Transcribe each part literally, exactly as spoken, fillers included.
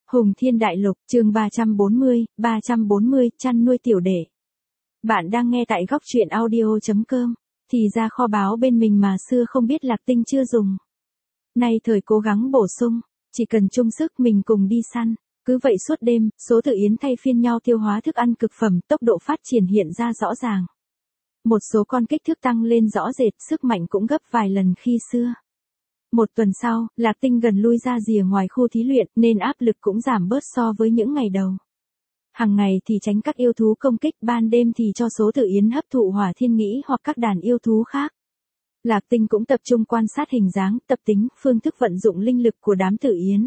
Hùng Thiên Đại Lục, chương ba trăm bốn mươi, ba trăm bốn mươi, chăn nuôi tiểu đệ. Bạn đang nghe tại góc truyện audio chấm com, thì ra kho báu bên mình mà xưa không biết Lạc Tinh chưa dùng. Nay thời cố gắng bổ sung, chỉ cần chung sức mình cùng đi săn, cứ vậy suốt đêm, số tự yến thay phiên nhau tiêu hóa thức ăn cực phẩm, tốc độ phát triển hiện ra rõ ràng. Một số con kích thước tăng lên rõ rệt, sức mạnh cũng gấp vài lần khi xưa. Một tuần sau, Lạc Tinh gần lui ra rìa ngoài khu thí luyện nên áp lực cũng giảm bớt so với những ngày đầu. Hàng ngày thì tránh các yêu thú công kích, ban đêm thì cho số tự yến hấp thụ hỏa thiên nghĩ hoặc các đàn yêu thú khác. Lạc Tinh cũng tập trung quan sát hình dáng, tập tính, phương thức vận dụng linh lực của đám tự yến.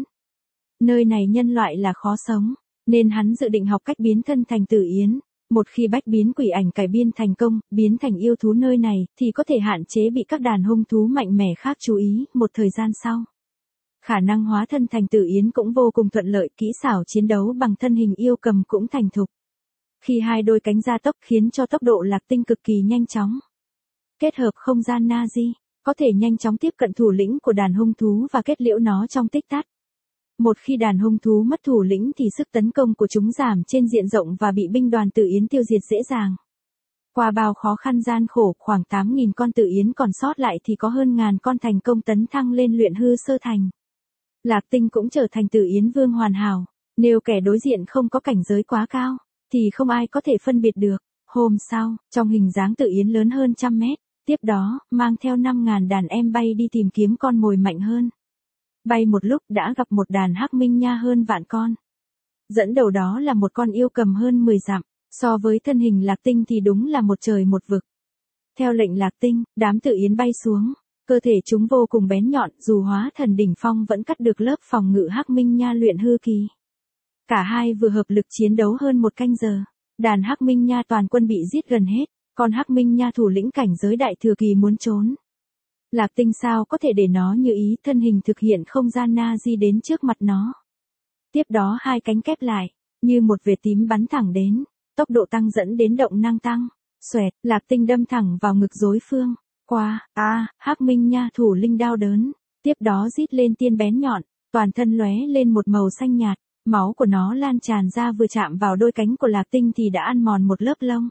Nơi này nhân loại là khó sống, nên hắn dự định học cách biến thân thành tự yến. Một khi bách biến quỷ ảnh cải biên thành công, biến thành yêu thú nơi này, thì có thể hạn chế bị các đàn hung thú mạnh mẽ khác chú ý, một thời gian sau. Khả năng hóa thân thành tự yến cũng vô cùng thuận lợi, kỹ xảo chiến đấu bằng thân hình yêu cầm cũng thành thục. Khi hai đôi cánh gia tốc khiến cho tốc độ Lạc Tinh cực kỳ nhanh chóng. Kết hợp không gian Nazi, có thể nhanh chóng tiếp cận thủ lĩnh của đàn hung thú và kết liễu nó trong tích tắc. Một khi đàn hung thú mất thủ lĩnh thì sức tấn công của chúng giảm trên diện rộng và bị binh đoàn tự yến tiêu diệt dễ dàng. Qua bao khó khăn gian khổ, khoảng tám nghìn con tự yến còn sót lại thì có hơn ngàn con thành công tấn thăng lên luyện hư sơ thành. Lạc Tinh cũng trở thành tự yến vương hoàn hảo, nếu kẻ đối diện không có cảnh giới quá cao, thì không ai có thể phân biệt được. Hôm sau, trong hình dáng tự yến lớn hơn trăm mét, tiếp đó, mang theo năm ngàn đàn em bay đi tìm kiếm con mồi mạnh hơn. Bay một lúc đã gặp một đàn hắc minh nha hơn vạn con. Dẫn đầu đó là một con yêu cầm hơn mười dặm, so với thân hình Lạc Tinh thì đúng là một trời một vực. Theo lệnh Lạc Tinh, đám tự yến bay xuống, cơ thể chúng vô cùng bén nhọn, dù hóa thần đỉnh phong vẫn cắt được lớp phòng ngự hắc minh nha luyện hư kỳ. Cả hai vừa hợp lực chiến đấu hơn một canh giờ, đàn hắc minh nha toàn quân bị giết gần hết, còn hắc minh nha thủ lĩnh cảnh giới đại thừa kỳ muốn trốn. Lạc Tinh sao có thể để nó như ý, thân hình thực hiện không gian Nazi đến trước mặt nó. Tiếp đó hai cánh kép lại, như một vệt tím bắn thẳng đến, tốc độ tăng dẫn đến động năng tăng. Xoẹt, Lạc Tinh đâm thẳng vào ngực đối phương. Qua, a, à, hắc minh nha thủ linh đau đớn, tiếp đó rít lên tiên bén nhọn, toàn thân lóe lên một màu xanh nhạt, máu của nó lan tràn ra, vừa chạm vào đôi cánh của Lạc Tinh thì đã ăn mòn một lớp lông.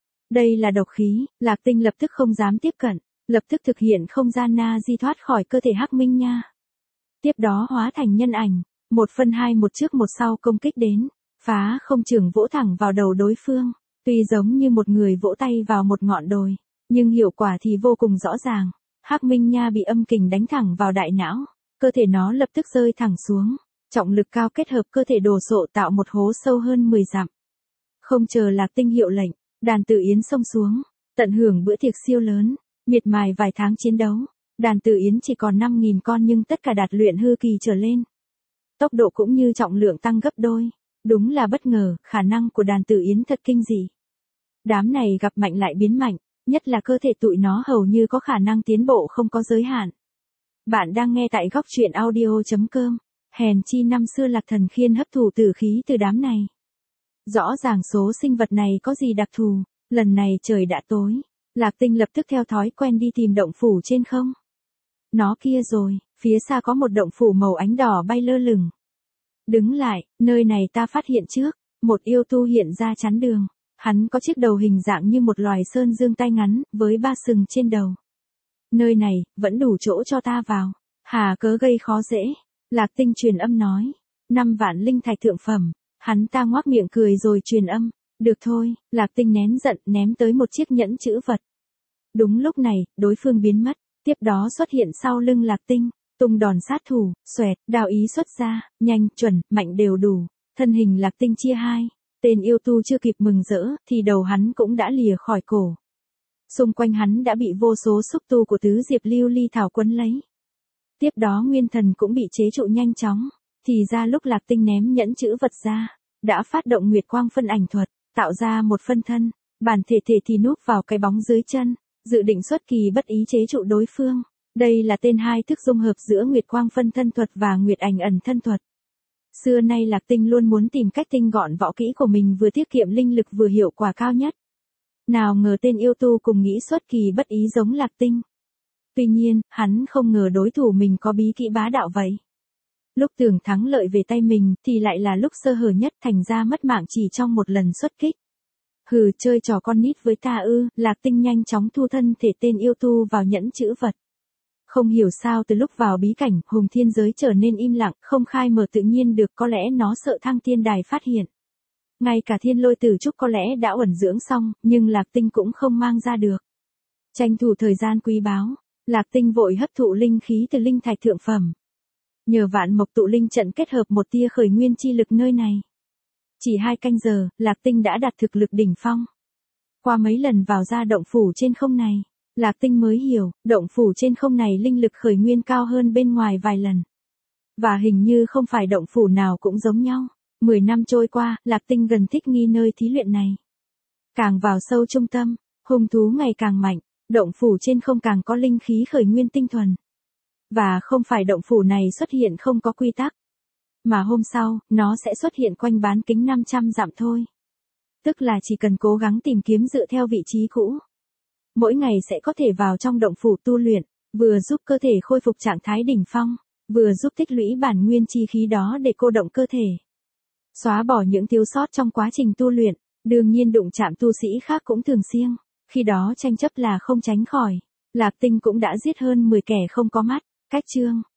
Đây là độc khí, Lạc Tinh lập tức không dám tiếp cận. Lập tức thực hiện không gian Nazi thoát khỏi cơ thể hắc minh nha. Tiếp đó hóa thành nhân ảnh, một phân hai một trước một sau công kích đến, phá không trường vỗ thẳng vào đầu đối phương. Tuy giống như một người vỗ tay vào một ngọn đồi, nhưng hiệu quả thì vô cùng rõ ràng. Hắc minh nha bị âm kình đánh thẳng vào đại não, cơ thể nó lập tức rơi thẳng xuống, trọng lực cao kết hợp cơ thể đổ sộ tạo một hố sâu hơn mười dặm. Không chờ Lạc Tinh hiệu lệnh, đàn tự yến xông xuống, tận hưởng bữa tiệc siêu lớn. Miệt mài vài tháng chiến đấu, đàn tự yến chỉ còn năm nghìn con nhưng tất cả đạt luyện hư kỳ trở lên. Tốc độ cũng như trọng lượng tăng gấp đôi, đúng là bất ngờ, khả năng của đàn tự yến thật kinh dị. Đám này gặp mạnh lại biến mạnh, nhất là cơ thể tụi nó hầu như có khả năng tiến bộ không có giới hạn. Bạn đang nghe tại góc truyện audio chấm com, hèn chi năm xưa Lạc Thần Khiên hấp thụ tử khí từ đám này. Rõ ràng số sinh vật này có gì đặc thù, lần này trời đã tối. Lạc Tinh lập tức theo thói quen đi tìm động phủ trên không. Nó kia rồi, phía xa có một động phủ màu ánh đỏ bay lơ lửng. Đứng lại, nơi này ta phát hiện trước, một yêu tu hiện ra chắn đường. Hắn có chiếc đầu hình dạng như một loài sơn dương tay ngắn, với ba sừng trên đầu. Nơi này, vẫn đủ chỗ cho ta vào. Hà cớ gây khó dễ. Lạc Tinh truyền âm nói. Năm vạn linh thạch thượng phẩm. Hắn ta ngoác miệng cười rồi truyền âm. Được thôi, Lạc Tinh nén giận ném tới một chiếc nhẫn chữ vật. Đúng lúc này, đối phương biến mất, tiếp đó xuất hiện sau lưng Lạc Tinh, tung đòn sát thủ, xoẹt, đao ý xuất ra, nhanh, chuẩn, mạnh đều đủ, thân hình Lạc Tinh chia hai, tên yêu tu chưa kịp mừng rỡ, thì đầu hắn cũng đã lìa khỏi cổ. Xung quanh hắn đã bị vô số xúc tu của tứ diệp lưu ly thảo quấn lấy. Tiếp đó nguyên thần cũng bị chế trụ nhanh chóng, thì ra lúc Lạc Tinh ném nhẫn chữ vật ra, đã phát động nguyệt quang phân ảnh thuật, tạo ra một phân thân, bản thể thể thì núp vào cái bóng dưới chân. Dự định xuất kỳ bất ý chế trụ đối phương. Đây là tên hai thức dung hợp giữa Nguyệt Quang phân thân thuật và Nguyệt ảnh ẩn thân thuật. Xưa nay Lạc Tinh luôn muốn tìm cách tinh gọn võ kỹ của mình, vừa tiết kiệm linh lực vừa hiệu quả cao nhất. Nào ngờ tên yêu tu cùng nghĩ xuất kỳ bất ý giống Lạc Tinh. Tuy nhiên, hắn không ngờ đối thủ mình có bí kỹ bá đạo vậy. Lúc tưởng thắng lợi về tay mình thì lại là lúc sơ hở nhất, thành ra mất mạng chỉ trong một lần xuất kích. Hừ, chơi trò con nít với ta ư? Lạc Tinh nhanh chóng thu thân thể tên yêu tu vào nhẫn chữ vật. Không hiểu sao từ lúc vào bí cảnh, hùng thiên giới trở nên im lặng, không khai mở tự nhiên được, có lẽ nó sợ Thăng Thiên Đài phát hiện. Ngay cả Thiên Lôi Tử Trúc có lẽ đã uẩn dưỡng xong, nhưng Lạc Tinh cũng không mang ra được. Tranh thủ thời gian quý báu, Lạc Tinh vội hấp thụ linh khí từ linh thạch thượng phẩm. Nhờ vạn mộc tụ linh trận kết hợp một tia khởi nguyên chi lực nơi này. Chỉ hai canh giờ, Lạc Tinh đã đạt thực lực đỉnh phong. Qua mấy lần vào ra động phủ trên không này, Lạc Tinh mới hiểu, động phủ trên không này linh lực khởi nguyên cao hơn bên ngoài vài lần. Và hình như không phải động phủ nào cũng giống nhau. Mười năm trôi qua, Lạc Tinh gần thích nghi nơi thí luyện này. Càng vào sâu trung tâm, hung thú ngày càng mạnh, động phủ trên không càng có linh khí khởi nguyên tinh thuần. Và không phải động phủ này xuất hiện không có quy tắc. Mà hôm sau, nó sẽ xuất hiện quanh bán kính năm trăm dặm thôi. Tức là chỉ cần cố gắng tìm kiếm dựa theo vị trí cũ. Mỗi ngày sẽ có thể vào trong động phủ tu luyện, vừa giúp cơ thể khôi phục trạng thái đỉnh phong, vừa giúp tích lũy bản nguyên chi khí đó để cô động cơ thể. Xóa bỏ những thiếu sót trong quá trình tu luyện, đương nhiên đụng chạm tu sĩ khác cũng thường xuyên, khi đó tranh chấp là không tránh khỏi. Lạc Tinh cũng đã giết hơn mười kẻ không có mắt. Cách chương